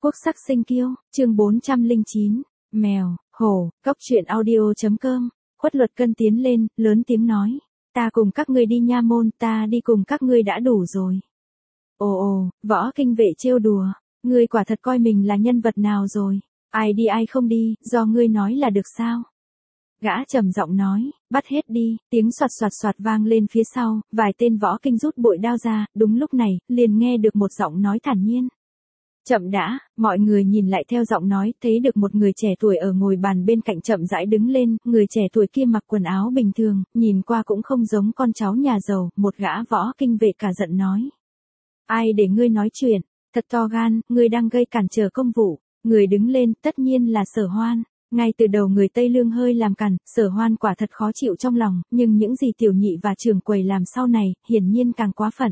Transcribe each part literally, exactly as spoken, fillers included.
Quốc sắc sinh kiêu, chương bốn trăm lẻ chín, mèo, hổ, cóc truyện audio.com, Khuất Luật Cân tiến lên, lớn tiếng nói, ta cùng các ngươi đi nha môn, ta đi cùng các ngươi đã đủ rồi. Ồ ồ, Võ Kinh Vệ trêu đùa, ngươi quả thật coi mình là nhân vật nào rồi, ai đi ai không đi, do ngươi nói là được sao? Gã trầm giọng nói, bắt hết đi, tiếng soạt soạt soạt vang lên phía sau, vài tên võ kinh rút bội đao ra, đúng lúc này, liền nghe được một giọng nói thản nhiên. Chậm đã, mọi người nhìn lại theo giọng nói, thấy được một người trẻ tuổi ở ngồi bàn bên cạnh chậm rãi đứng lên, người trẻ tuổi kia mặc quần áo bình thường, nhìn qua cũng không giống con cháu nhà giàu, một gã võ kinh vệ cả giận nói. Ai để ngươi nói chuyện, thật to gan, ngươi đang gây cản trở công vụ, người đứng lên, tất nhiên là Sở Hoan. Ngay từ đầu người Tây Lương hơi làm cằn, Sở Hoan quả thật khó chịu trong lòng, nhưng những gì tiểu nhị và trưởng quầy làm sau này, hiển nhiên càng quá phận.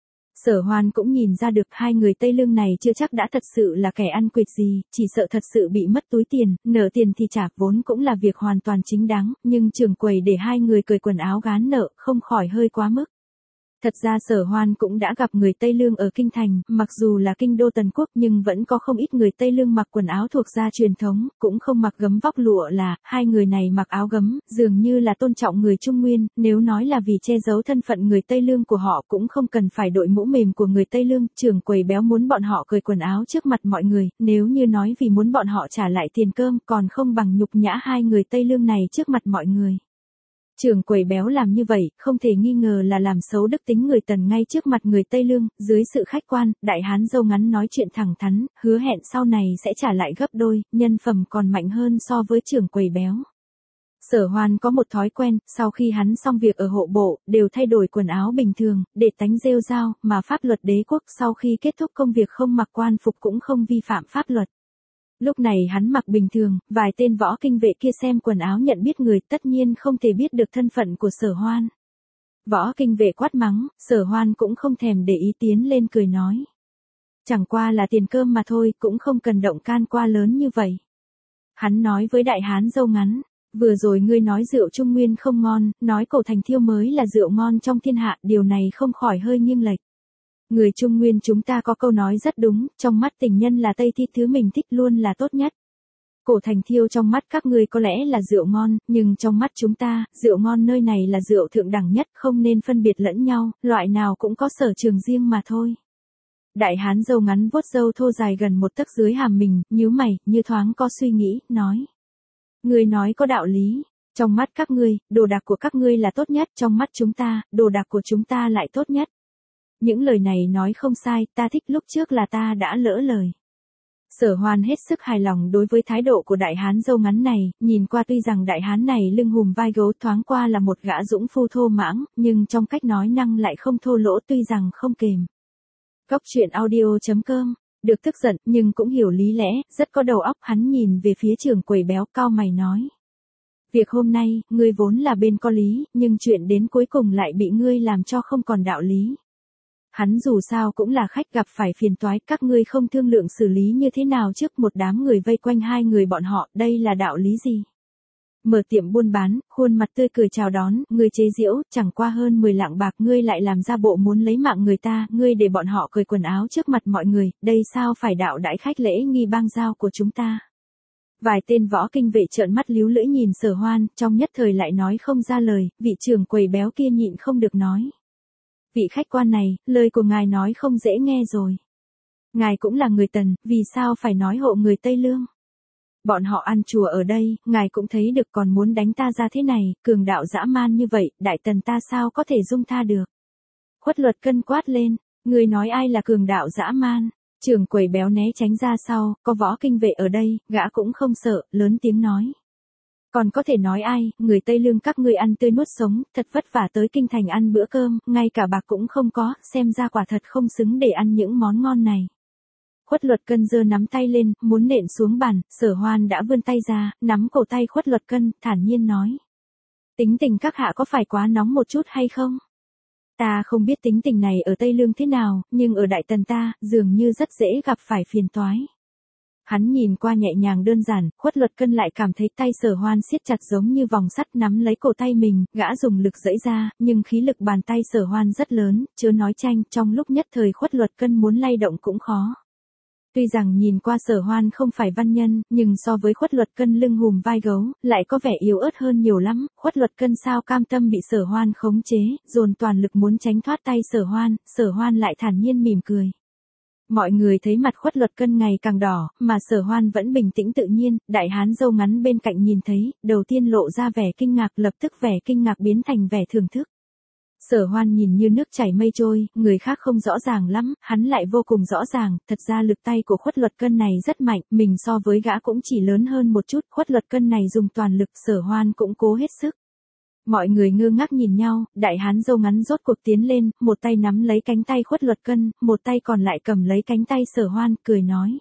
Sở Hoan cũng nhìn ra được hai người Tây Lương này chưa chắc đã thật sự là kẻ ăn quỵt gì, chỉ sợ thật sự bị mất túi tiền, nợ tiền thì trả, vốn cũng là việc hoàn toàn chính đáng, nhưng trưởng quầy để hai người cởi quần áo gán nợ, không khỏi hơi quá mức. Thật ra Sở Hoan cũng đã gặp người Tây Lương ở Kinh Thành, mặc dù là kinh đô Tần Quốc nhưng vẫn có không ít người Tây Lương mặc quần áo thuộc gia truyền thống, cũng không mặc gấm vóc lụa là, hai người này mặc áo gấm, dường như là tôn trọng người Trung Nguyên, nếu nói là vì che giấu thân phận người Tây Lương của họ cũng không cần phải đội mũ mềm của người Tây Lương, trưởng quầy béo muốn bọn họ cởi quần áo trước mặt mọi người, nếu như nói vì muốn bọn họ trả lại tiền cơm còn không bằng nhục nhã hai người Tây Lương này trước mặt mọi người. Trưởng quầy béo làm như vậy, không thể nghi ngờ là làm xấu đức tính người Tần ngay trước mặt người Tây Lương, dưới sự khách quan, đại hán râu ngắn nói chuyện thẳng thắn, hứa hẹn sau này sẽ trả lại gấp đôi, nhân phẩm còn mạnh hơn so với trưởng quầy béo. Sở Hoan có một thói quen, sau khi hắn xong việc ở hộ bộ, đều thay đổi quần áo bình thường, để tánh rêu rao, mà pháp luật đế quốc sau khi kết thúc công việc không mặc quan phục cũng không vi phạm pháp luật. Lúc này hắn mặc bình thường, vài tên võ kinh vệ kia xem quần áo nhận biết người, tất nhiên không thể biết được thân phận của Sở Hoan. Võ kinh vệ quát mắng, Sở Hoan cũng không thèm để ý tiến lên cười nói. Chẳng qua là tiền cơm mà thôi, cũng không cần động can qua lớn như vậy. Hắn nói với đại hán râu ngắn, vừa rồi ngươi nói rượu Trung Nguyên không ngon, nói Cổ Thành Thiêu mới là rượu ngon trong thiên hạ, điều này không khỏi hơi nghiêng lệch. Người Trung Nguyên chúng ta có câu nói rất đúng, trong mắt tình nhân là Tây Thi, thứ mình thích luôn là tốt nhất. Cổ Thành Thiêu trong mắt các ngươi có lẽ là rượu ngon, nhưng trong mắt chúng ta, rượu ngon nơi này là rượu thượng đẳng nhất, không nên phân biệt lẫn nhau, loại nào cũng có sở trường riêng mà thôi. Đại hán râu ngắn vuốt râu thô dài gần một tấc dưới hàm mình, nhíu mày, như thoáng có suy nghĩ, nói. Ngươi nói có đạo lý, trong mắt các ngươi, đồ đạc của các ngươi là tốt nhất, trong mắt chúng ta, đồ đạc của chúng ta lại tốt nhất. Những lời này nói không sai, ta thích lúc trước là ta đã lỡ lời. Sở Hoan hết sức hài lòng đối với thái độ của đại hán râu ngắn này, nhìn qua tuy rằng đại hán này lưng hùm vai gấu thoáng qua là một gã dũng phu thô mãng, nhưng trong cách nói năng lại không thô lỗ tuy rằng không kềm. Cóc truyện audio.com, được tức giận nhưng cũng hiểu lý lẽ, rất có đầu óc, hắn nhìn về phía trưởng quầy béo cao mày nói. Việc hôm nay, ngươi vốn là bên có lý, nhưng chuyện đến cuối cùng lại bị ngươi làm cho không còn đạo lý. Hắn dù sao cũng là khách gặp phải phiền toái, các ngươi không thương lượng xử lý như thế nào trước một đám người vây quanh hai người bọn họ, đây là đạo lý gì? Mở tiệm buôn bán, khuôn mặt tươi cười chào đón, ngươi chế giễu, chẳng qua hơn mười lạng bạc ngươi lại làm ra bộ muốn lấy mạng người ta, ngươi để bọn họ cởi quần áo trước mặt mọi người, đây sao phải đạo đãi khách lễ nghi bang giao của chúng ta? Vài tên võ kinh vệ trợn mắt líu lưỡi nhìn Sở Hoan, trong nhất thời lại nói không ra lời, vị trưởng quầy béo kia nhịn không được nói. Vị khách quan này, lời của ngài nói không dễ nghe rồi. Ngài cũng là người Tần, vì sao phải nói hộ người Tây Lương? Bọn họ ăn chùa ở đây, ngài cũng thấy được, còn muốn đánh ta ra thế này, cường đạo dã man như vậy, Đại Tần ta sao có thể dung tha được? Khuất Luật Cân quát lên, người nói ai là cường đạo dã man? Trưởng quầy béo né tránh ra sau, có võ kinh vệ ở đây, gã cũng không sợ, lớn tiếng nói. Còn có thể nói ai, người Tây Lương các ngươi ăn tươi nuốt sống, thật vất vả tới Kinh Thành ăn bữa cơm, ngay cả bạc cũng không có, xem ra quả thật không xứng để ăn những món ngon này. Khuất Luật Cân giơ nắm tay lên, muốn nện xuống bàn, Sở Hoan đã vươn tay ra, nắm cổ tay Khuất Luật Cân, thản nhiên nói. Tính tình các hạ có phải quá nóng một chút hay không? Ta không biết tính tình này ở Tây Lương thế nào, nhưng ở Đại Tần ta, dường như rất dễ gặp phải phiền toái. Hắn nhìn qua nhẹ nhàng đơn giản, Khuất Luật Cân lại cảm thấy tay Sở Hoan siết chặt giống như vòng sắt nắm lấy cổ tay mình, gã dùng lực giãy ra, nhưng khí lực bàn tay Sở Hoan rất lớn, chớ nói tranh, trong lúc nhất thời Khuất Luật Cân muốn lay động cũng khó. Tuy rằng nhìn qua Sở Hoan không phải văn nhân, nhưng so với Khuất Luật Cân lưng hùm vai gấu, lại có vẻ yếu ớt hơn nhiều lắm. Khuất Luật Cân sao cam tâm bị Sở Hoan khống chế, dồn toàn lực muốn tránh thoát tay Sở Hoan, Sở Hoan lại thản nhiên mỉm cười. Mọi người thấy mặt Khuất Luật Cân ngày càng đỏ, mà Sở Hoan vẫn bình tĩnh tự nhiên, đại hán râu ngắn bên cạnh nhìn thấy, đầu tiên lộ ra vẻ kinh ngạc, lập tức vẻ kinh ngạc biến thành vẻ thưởng thức. Sở Hoan nhìn như nước chảy mây trôi, người khác không rõ ràng lắm, hắn lại vô cùng rõ ràng, thật ra lực tay của Khuất Luật Cân này rất mạnh, mình so với gã cũng chỉ lớn hơn một chút, Khuất Luật Cân này dùng toàn lực, Sở Hoan cũng cố hết sức. Mọi người ngơ ngác nhìn nhau, đại hán râu ngắn rốt cuộc tiến lên, một tay nắm lấy cánh tay Khuất Luật Cân, một tay còn lại cầm lấy cánh tay Sở Hoan, cười nói.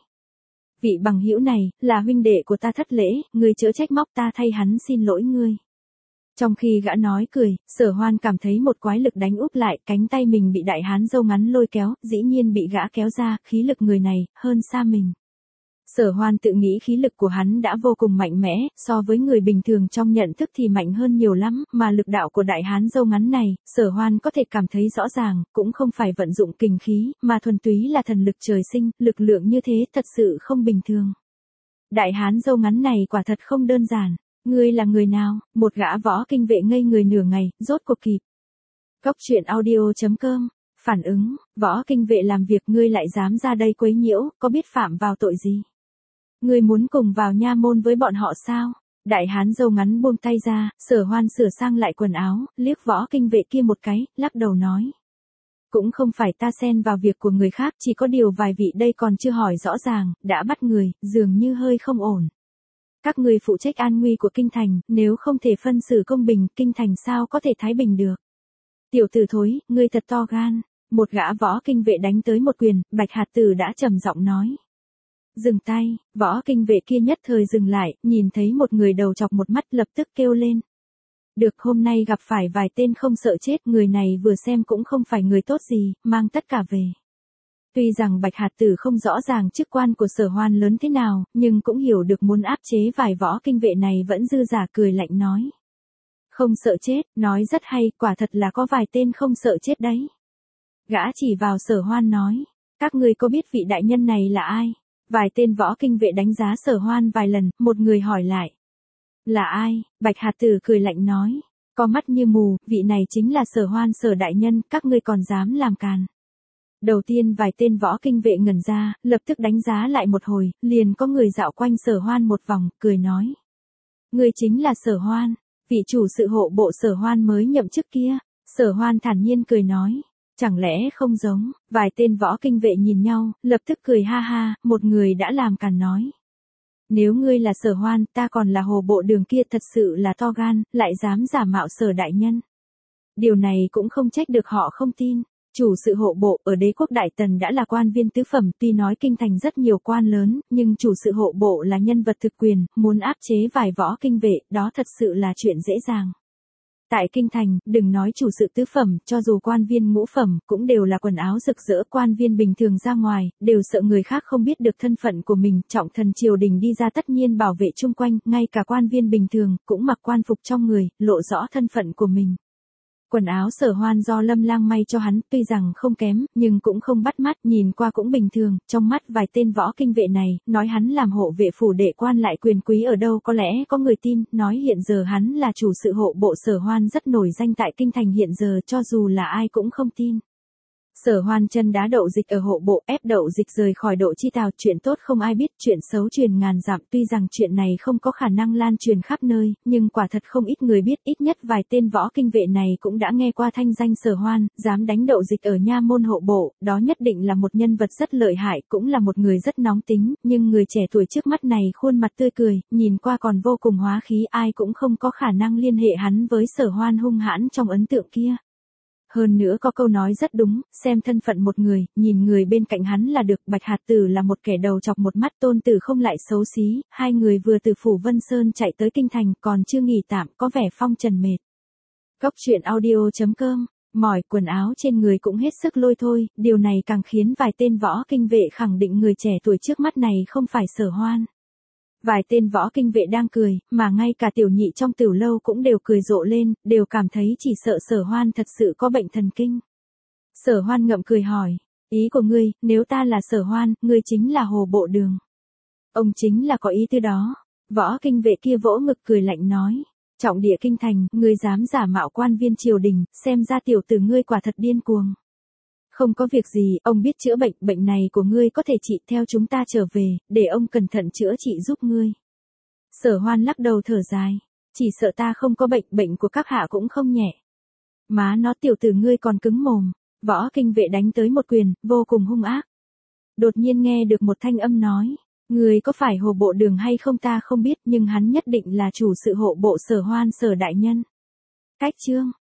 Vị bằng hữu này, là huynh đệ của ta thất lễ, ngươi chớ trách móc ta thay hắn xin lỗi ngươi. Trong khi gã nói cười, Sở Hoan cảm thấy một quái lực đánh úp lại, cánh tay mình bị đại hán râu ngắn lôi kéo, dĩ nhiên bị gã kéo ra, khí lực người này, hơn xa mình. Sở Hoan tự nghĩ khí lực của hắn đã vô cùng mạnh mẽ, so với người bình thường trong nhận thức thì mạnh hơn nhiều lắm, mà lực đạo của đại hán râu ngắn này, Sở Hoan có thể cảm thấy rõ ràng, cũng không phải vận dụng kình khí, mà thuần túy là thần lực trời sinh, lực lượng như thế thật sự không bình thường. Đại hán râu ngắn này quả thật không đơn giản. Ngươi là người nào? Một gã võ kinh vệ ngây người nửa ngày, rốt cuộc kịp. Cốc truyện audio chấm com. Phản ứng, võ kinh vệ làm việc ngươi lại dám ra đây quấy nhiễu, có biết phạm vào tội gì? Ngươi muốn cùng vào nha môn với bọn họ sao? Đại hán râu ngắn buông tay ra, Sở Hoan sửa sang lại quần áo, liếc võ kinh vệ kia một cái, lắc đầu nói. Cũng không phải ta xen vào việc của người khác, chỉ có điều vài vị đây còn chưa hỏi rõ ràng, đã bắt người, dường như hơi không ổn. Các người phụ trách an nguy của kinh thành, nếu không thể phân xử công bình, kinh thành sao có thể thái bình được. Tiểu tử thối, ngươi thật to gan. Một gã võ kinh vệ đánh tới một quyền, Bạch Hạt Tử đã trầm giọng nói. Dừng tay, võ kinh vệ kia nhất thời dừng lại, nhìn thấy một người đầu chọc một mắt lập tức kêu lên. Được, hôm nay gặp phải vài tên không sợ chết, người này vừa xem cũng không phải người tốt gì, mang tất cả về. Tuy rằng Bạch Hạt Tử không rõ ràng chức quan của Sở Hoan lớn thế nào, nhưng cũng hiểu được muốn áp chế vài võ kinh vệ này vẫn dư giả, cười lạnh nói. Không sợ chết, nói rất hay, quả thật là có vài tên không sợ chết đấy. Gã chỉ vào Sở Hoan nói, các ngươi có biết vị đại nhân này là ai? Vài tên võ kinh vệ đánh giá Sở Hoan vài lần, một người hỏi lại. Là ai? Bạch Hạt Tử cười lạnh nói, có mắt như mù, vị này chính là Sở Hoan Sở đại nhân, các ngươi còn dám làm càn. Đầu tiên vài tên võ kinh vệ ngẩn ra, lập tức đánh giá lại một hồi, liền có người dạo quanh Sở Hoan một vòng, cười nói. Người chính là Sở Hoan, vị chủ sự hộ bộ Sở Hoan mới nhậm chức kia. Sở Hoan thản nhiên cười nói. Chẳng lẽ không giống, vài tên võ kinh vệ nhìn nhau, lập tức cười ha ha, một người đã làm càn nói. Nếu ngươi là Sở Hoan, ta còn là hồ bộ Đường kia, thật sự là to gan, lại dám giả mạo Sở đại nhân. Điều này cũng không trách được họ không tin. Chủ sự hộ bộ ở đế quốc Đại Tần đã là quan viên tứ phẩm, tuy nói kinh thành rất nhiều quan lớn, nhưng chủ sự hộ bộ là nhân vật thực quyền, muốn áp chế vài võ kinh vệ, đó thật sự là chuyện dễ dàng. Tại kinh thành, đừng nói chủ sự tứ phẩm, cho dù quan viên ngũ phẩm, cũng đều là quần áo rực rỡ, quan viên bình thường ra ngoài, đều sợ người khác không biết được thân phận của mình, trọng thần triều đình đi ra tất nhiên bảo vệ chung quanh, ngay cả quan viên bình thường, cũng mặc quan phục trong người, lộ rõ thân phận của mình. Quần áo Sở Hoan do Lâm Lang may cho hắn, tuy rằng không kém, nhưng cũng không bắt mắt, nhìn qua cũng bình thường, trong mắt vài tên võ kinh vệ này, nói hắn làm hộ vệ phủ đệ quan lại quyền quý ở đâu có lẽ có người tin, nói hiện giờ hắn là chủ sự hộ bộ Sở Hoan rất nổi danh tại kinh thành hiện giờ, cho dù là ai cũng không tin. Sở Hoan chân đá Đậu Dịch ở hộ bộ, ép Đậu Dịch rời khỏi Độ Chi Tào, chuyện tốt không ai biết, chuyện xấu truyền ngàn dặm, tuy rằng chuyện này không có khả năng lan truyền khắp nơi, nhưng quả thật không ít người biết, ít nhất vài tên võ kinh vệ này cũng đã nghe qua thanh danh Sở Hoan, dám đánh Đậu Dịch ở nha môn hộ bộ, đó nhất định là một nhân vật rất lợi hại, cũng là một người rất nóng tính, nhưng người trẻ tuổi trước mắt này khuôn mặt tươi cười, nhìn qua còn vô cùng hóa khí, ai cũng không có khả năng liên hệ hắn với Sở Hoan hung hãn trong ấn tượng kia. Hơn nữa có câu nói rất đúng, xem thân phận một người, nhìn người bên cạnh hắn là được. Bạch Hạt Tử là một kẻ đầu chọc một mắt, Tôn Tử không lại xấu xí, hai người vừa từ phủ Vân Sơn chạy tới kinh thành, còn chưa nghỉ tạm, có vẻ phong trần mệt. Cốc truyện audio chấm com, mỏi quần áo trên người cũng hết sức lôi thôi, điều này càng khiến vài tên võ kinh vệ khẳng định người trẻ tuổi trước mắt này không phải Sở Hoan. Vài tên võ kinh vệ đang cười, mà ngay cả tiểu nhị trong tiểu lâu cũng đều cười rộ lên, đều cảm thấy chỉ sợ Sở Hoan thật sự có bệnh thần kinh. Sở Hoan ngậm cười hỏi, Ý của ngươi, nếu ta là Sở Hoan, ngươi chính là Hồ Bộ Đường. Ông chính là có ý tư đó. Võ Kinh Vệ kia vỗ ngực cười lạnh nói. Trọng địa kinh thành, ngươi dám giả mạo quan viên triều đình, xem ra tiểu tử ngươi quả thật điên cuồng. Không có việc gì, ông biết chữa bệnh, bệnh này của ngươi có thể trị, theo chúng ta trở về, để ông cẩn thận chữa trị giúp ngươi. Sở Hoan lắc đầu thở dài. Chỉ sợ ta không có bệnh, bệnh của các hạ cũng không nhẹ. Má nó, tiểu tử ngươi còn cứng mồm. Võ Kinh Vệ đánh tới một quyền, vô cùng hung ác. Đột nhiên nghe được một thanh âm nói. Ngươi có phải Hồ Bộ Đường hay không ta không biết, nhưng hắn nhất định là chủ sự hộ bộ Sở Hoan Sở đại nhân. Cách chương